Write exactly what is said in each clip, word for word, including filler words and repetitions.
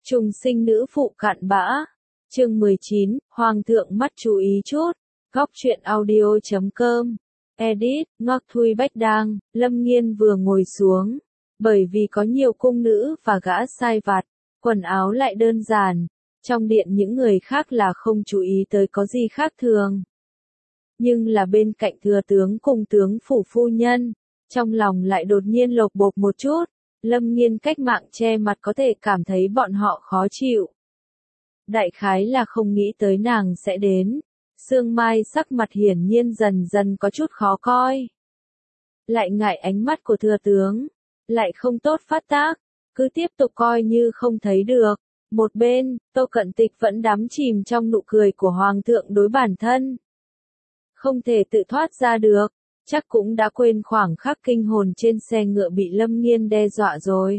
Trùng sinh nữ phụ cặn bã. Chương mười chín, Hoàng thượng mắt chú ý chút. Góc truyện audio chấm com. Edit, Ngoắc Thui Bách Đang, Lâm Nghiên vừa ngồi xuống. Bởi vì có nhiều cung nữ và gã sai vặt, quần áo lại đơn giản. Trong điện những người khác là không chú ý tới có gì khác thường. Nhưng là bên cạnh thừa tướng cùng tướng phủ phu nhân, trong lòng lại đột nhiên lột bột một chút. Lâm Nghiên cách mạng che mặt có thể cảm thấy bọn họ khó chịu. Đại khái là không nghĩ tới nàng sẽ đến. Sương Mai sắc mặt hiển nhiên dần dần có chút khó coi. Lại ngại ánh mắt của thừa tướng. Lại không tốt phát tác. Cứ tiếp tục coi như không thấy được. Một bên, Tô Cận Tịch vẫn đắm chìm trong nụ cười của Hoàng thượng đối bản thân. Không thể tự thoát ra được. Chắc cũng đã quên khoảng khắc kinh hồn trên xe ngựa bị Lâm Nghiên đe dọa rồi.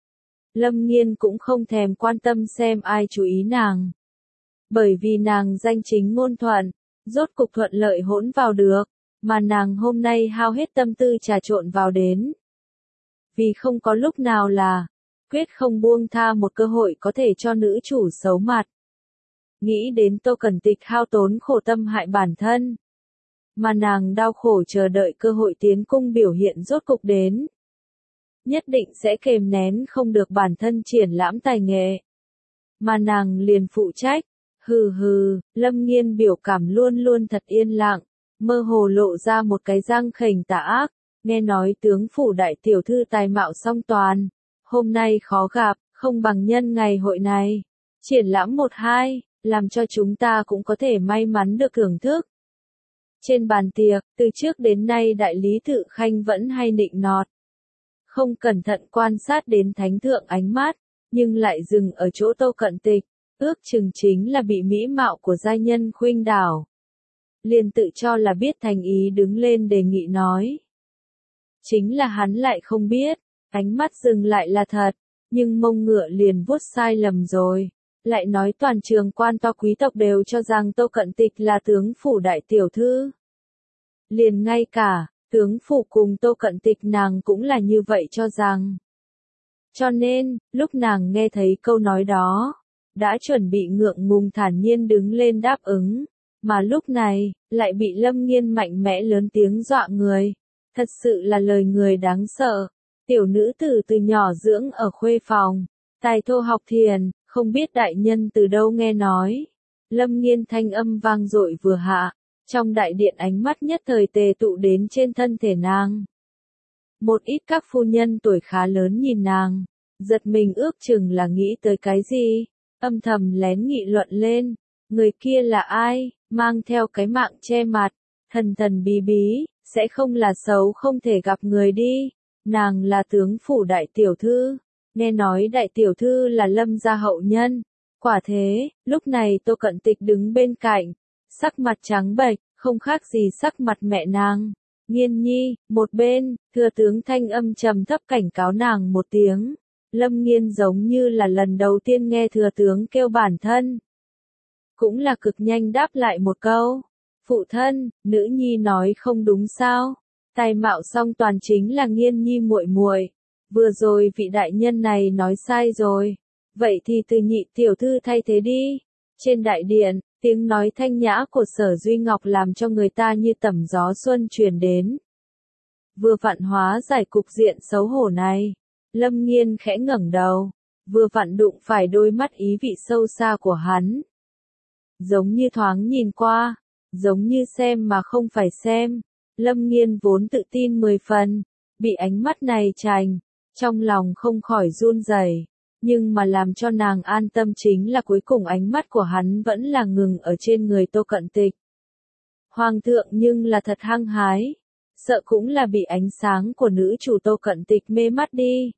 Lâm Nghiên cũng không thèm quan tâm xem ai chú ý nàng. Bởi vì nàng danh chính ngôn thuận, rốt cục thuận lợi hỗn vào được, mà nàng hôm nay hao hết tâm tư trà trộn vào đến. Vì không có lúc nào là, quyết không buông tha một cơ hội có thể cho nữ chủ xấu mặt. Nghĩ đến Tô Cẩn Tịch hao tốn khổ tâm hại bản thân. Mà nàng đau khổ chờ đợi cơ hội tiến cung biểu hiện rốt cục đến. Nhất định sẽ kềm nén không được bản thân triển lãm tài nghệ. Mà nàng liền phụ trách. Hừ hừ, Lâm Nghiên biểu cảm luôn luôn thật yên lặng, mơ hồ lộ ra một cái răng khểnh tà ác. Nghe nói tướng phủ đại tiểu thư tài mạo song toàn. Hôm nay khó gặp, không bằng nhân ngày hội này. Triển lãm một hai, làm cho chúng ta cũng có thể may mắn được thưởng thức. Trên bàn tiệc, từ trước đến nay đại lý Tự Khanh vẫn hay nịnh nọt. Không cẩn thận quan sát đến thánh thượng ánh mắt, nhưng lại dừng ở chỗ Tô Cận Tịch, ước chừng chính là bị mỹ mạo của giai nhân khuynh đảo. Liền tự cho là biết thành ý đứng lên đề nghị nói. Chính là hắn lại không biết, ánh mắt dừng lại là thật, nhưng mông ngựa liền vuốt sai lầm rồi. Lại nói toàn trường quan to quý tộc đều cho rằng Tô Cận Tịch là tướng phủ đại tiểu thư. Liền ngay cả, tướng phủ cùng Tô Cận Tịch nàng cũng là như vậy cho rằng. Cho nên, lúc nàng nghe thấy câu nói đó, đã chuẩn bị ngượng ngùng thản nhiên đứng lên đáp ứng, mà lúc này, lại bị Lâm Nghiên mạnh mẽ lớn tiếng dọa người. Thật sự là lời người đáng sợ. Tiểu nữ tử từ nhỏ dưỡng ở khuê phòng, tài thô học thiền, không biết đại nhân từ đâu nghe nói. Lâm Nghiên thanh âm vang dội vừa hạ, trong đại điện ánh mắt nhất thời tề tụ đến trên thân thể nàng. Một ít các phu nhân tuổi khá lớn nhìn nàng, giật mình ước chừng là nghĩ tới cái gì, âm thầm lén nghị luận lên. Người kia là ai, mang theo cái mạng che mặt, thần thần bí bí, sẽ không là xấu không thể gặp người đi. Nàng là tướng phủ đại tiểu thư. Nghe nói đại tiểu thư là Lâm gia hậu nhân. Quả thế, lúc này Tô Cận Tịch đứng bên cạnh, sắc mặt trắng bệch, không khác gì sắc mặt mẹ nàng. Nghiên nhi, một bên, thừa tướng thanh âm trầm thấp cảnh cáo nàng một tiếng. Lâm Nghiên giống như là lần đầu tiên nghe thừa tướng kêu bản thân. Cũng là cực nhanh đáp lại một câu. Phụ thân, nữ nhi nói không đúng sao? Tài mạo song toàn chính là Nghiên nhi muội muội. Vừa rồi vị đại nhân này nói sai rồi. Vậy thì từ nhị tiểu thư thay thế đi. Trên đại điện, tiếng nói thanh nhã của Sở Duy Ngọc làm cho người ta như tẩm gió xuân truyền đến. Vừa vặn hóa giải cục diện xấu hổ này. Lâm Nghiên khẽ ngẩng đầu. Vừa vặn đụng phải đôi mắt ý vị sâu xa của hắn. Giống như thoáng nhìn qua. Giống như xem mà không phải xem. Lâm Nghiên vốn tự tin mười phần. Bị ánh mắt này chành. Trong lòng không khỏi run rẩy, nhưng mà làm cho nàng an tâm chính là cuối cùng ánh mắt của hắn vẫn là ngừng ở trên người Tô Cận Tịch. Hoàng thượng nhưng là thật hăng hái, sợ cũng là bị ánh sáng của nữ chủ Tô Cận Tịch mê mắt đi.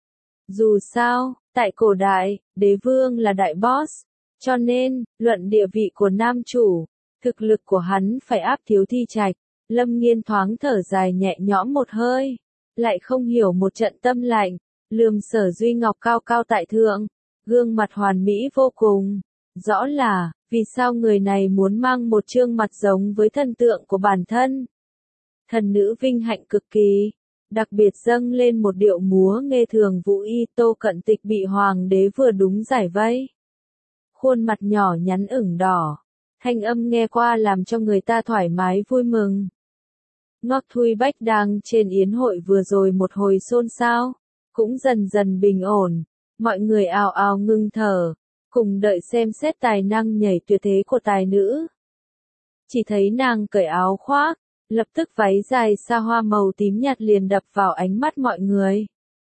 Dù sao, tại cổ đại, đế vương là đại boss, cho nên, luận địa vị của nam chủ, thực lực của hắn phải áp Thiếu Thi Trạch. Lâm Nghiên thoáng thở dài nhẹ nhõm một hơi. Lại không hiểu một trận tâm lạnh, lườm Sở Duy Ngọc cao cao tại thượng, gương mặt hoàn mỹ vô cùng. Rõ là, vì sao người này muốn mang một trương mặt giống với thân tượng của bản thân. Thần nữ vinh hạnh cực kỳ, đặc biệt dâng lên một điệu múa nghe thường vũ y. Tô Cận Tịch bị hoàng đế vừa đúng giải vây. Khuôn mặt nhỏ nhắn ửng đỏ, thanh âm nghe qua làm cho người ta thoải mái vui mừng. Ngọc Thui Bách đang trên yến hội vừa rồi một hồi xôn xao, cũng dần dần bình ổn, mọi người ào ào ngưng thở, cùng đợi xem xét tài năng nhảy tuyệt thế của tài nữ. Chỉ thấy nàng cởi áo khoác, lập tức váy dài sa hoa màu tím nhạt liền đập vào ánh mắt mọi người.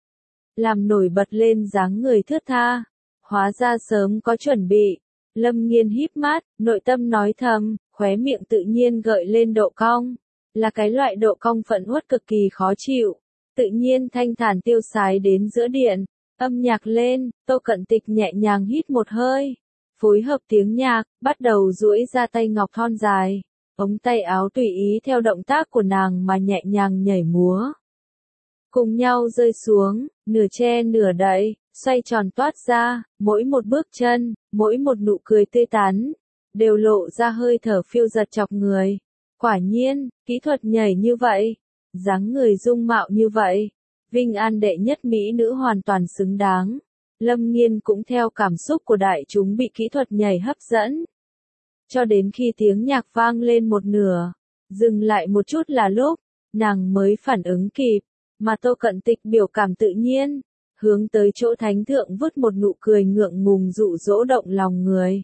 Làm nổi bật lên dáng người thướt tha, hóa ra sớm có chuẩn bị. Lâm Nghiên híp mắt, nội tâm nói thầm, khóe miệng tự nhiên gợi lên độ cong, là cái loại độ cong phẫn uất cực kỳ khó chịu. Tự nhiên thanh thản tiêu sái đến giữa điện, âm nhạc lên, Tô Cận Tịch nhẹ nhàng hít một hơi, phối hợp tiếng nhạc, bắt đầu duỗi ra tay ngọc thon dài, ống tay áo tùy ý theo động tác của nàng mà nhẹ nhàng nhảy múa. Cùng nhau rơi xuống, nửa che nửa đậy, xoay tròn toát ra, mỗi một bước chân, mỗi một nụ cười tươi tắn, đều lộ ra hơi thở phiêu giật chọc người. Quả nhiên, kỹ thuật nhảy như vậy, dáng người dung mạo như vậy, Vinh An đệ nhất mỹ nữ hoàn toàn xứng đáng. Lâm Nghiên cũng theo cảm xúc của đại chúng bị kỹ thuật nhảy hấp dẫn. Cho đến khi tiếng nhạc vang lên một nửa, dừng lại một chút là lúc, nàng mới phản ứng kịp, mà Tô Cận Tịch biểu cảm tự nhiên, hướng tới chỗ thánh thượng vứt một nụ cười ngượng ngùng dụ dỗ động lòng người.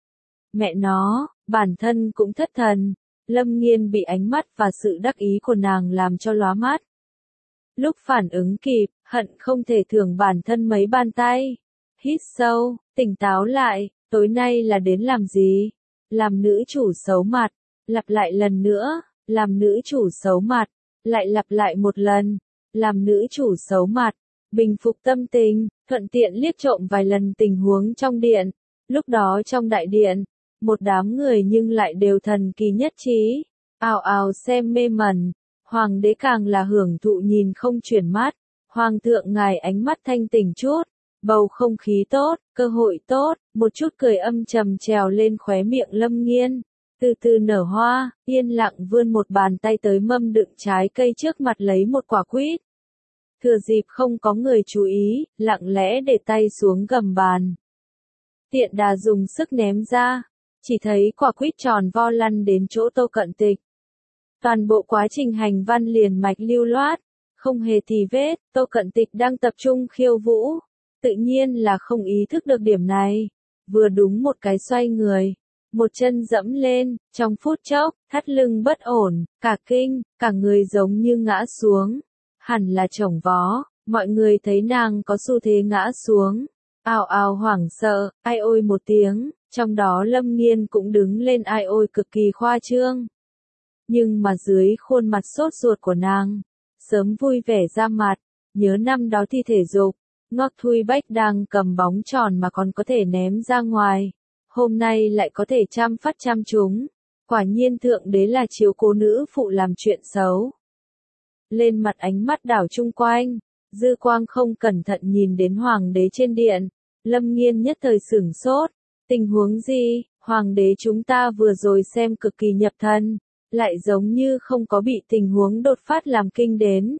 Mẹ nó, bản thân cũng thất thần, Lâm Nghiên bị ánh mắt và sự đắc ý của nàng làm cho lóa mắt. Lúc phản ứng kịp, hận không thể thưởng bản thân mấy bàn tay. Hít sâu, tỉnh táo lại, tối nay là đến làm gì? Làm nữ chủ xấu mặt, lặp lại lần nữa, làm nữ chủ xấu mặt, lại lặp lại một lần, làm nữ chủ xấu mặt, bình phục tâm tình, thuận tiện liếc trộm vài lần tình huống trong điện. Lúc đó trong đại điện, một đám người nhưng lại đều thần kỳ nhất trí, ào ào xem mê mẩn. Hoàng đế càng là hưởng thụ nhìn không chuyển mắt, hoàng thượng ngài ánh mắt thanh tỉnh chút, bầu không khí tốt, cơ hội tốt, một chút cười âm trầm trèo lên khóe miệng Lâm Nghiên, từ từ nở hoa, yên lặng vươn một bàn tay tới mâm đựng trái cây trước mặt lấy một quả quýt. Thừa dịp không có người chú ý, lặng lẽ để tay xuống gầm bàn. Tiện đà dùng sức ném ra, chỉ thấy quả quýt tròn vo lăn đến chỗ Tô Cận Tịch. Toàn bộ quá trình hành văn liền mạch lưu loát, không hề tì vết. Tô Cận Tịch đang tập trung khiêu vũ, tự nhiên là không ý thức được điểm này. Vừa đúng một cái xoay người, một chân dẫm lên, trong phút chốc, thắt lưng bất ổn, cả kinh, cả người giống như ngã xuống. Hẳn là chổng vó, mọi người thấy nàng có xu thế ngã xuống, ào ào hoảng sợ, ai ôi một tiếng, trong đó Lâm Nghiên cũng đứng lên ai ôi cực kỳ khoa trương. Nhưng mà dưới khuôn mặt sốt ruột của nàng, sớm vui vẻ ra mặt, nhớ năm đó thi thể dục, Ngọc Thui Bách đang cầm bóng tròn mà còn có thể ném ra ngoài, hôm nay lại có thể trăm phát trăm trúng, quả nhiên thượng đế là chiếu cố nữ phụ làm chuyện xấu. Lên mặt ánh mắt đảo chung quanh, dư quang không cẩn thận nhìn đến hoàng đế trên điện, Lâm Nghiên nhất thời sửng sốt, tình huống gì, hoàng đế chúng ta vừa rồi xem cực kỳ nhập thần. Lại giống như không có bị tình huống đột phát làm kinh đến.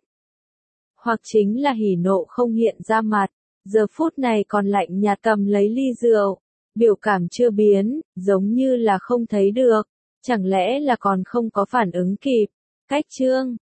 Hoặc chính là hỉ nộ không hiện ra mặt, giờ phút này còn lạnh nhạt cầm lấy ly rượu, biểu cảm chưa biến, giống như là không thấy được, chẳng lẽ là còn không có phản ứng kịp. Cách chương,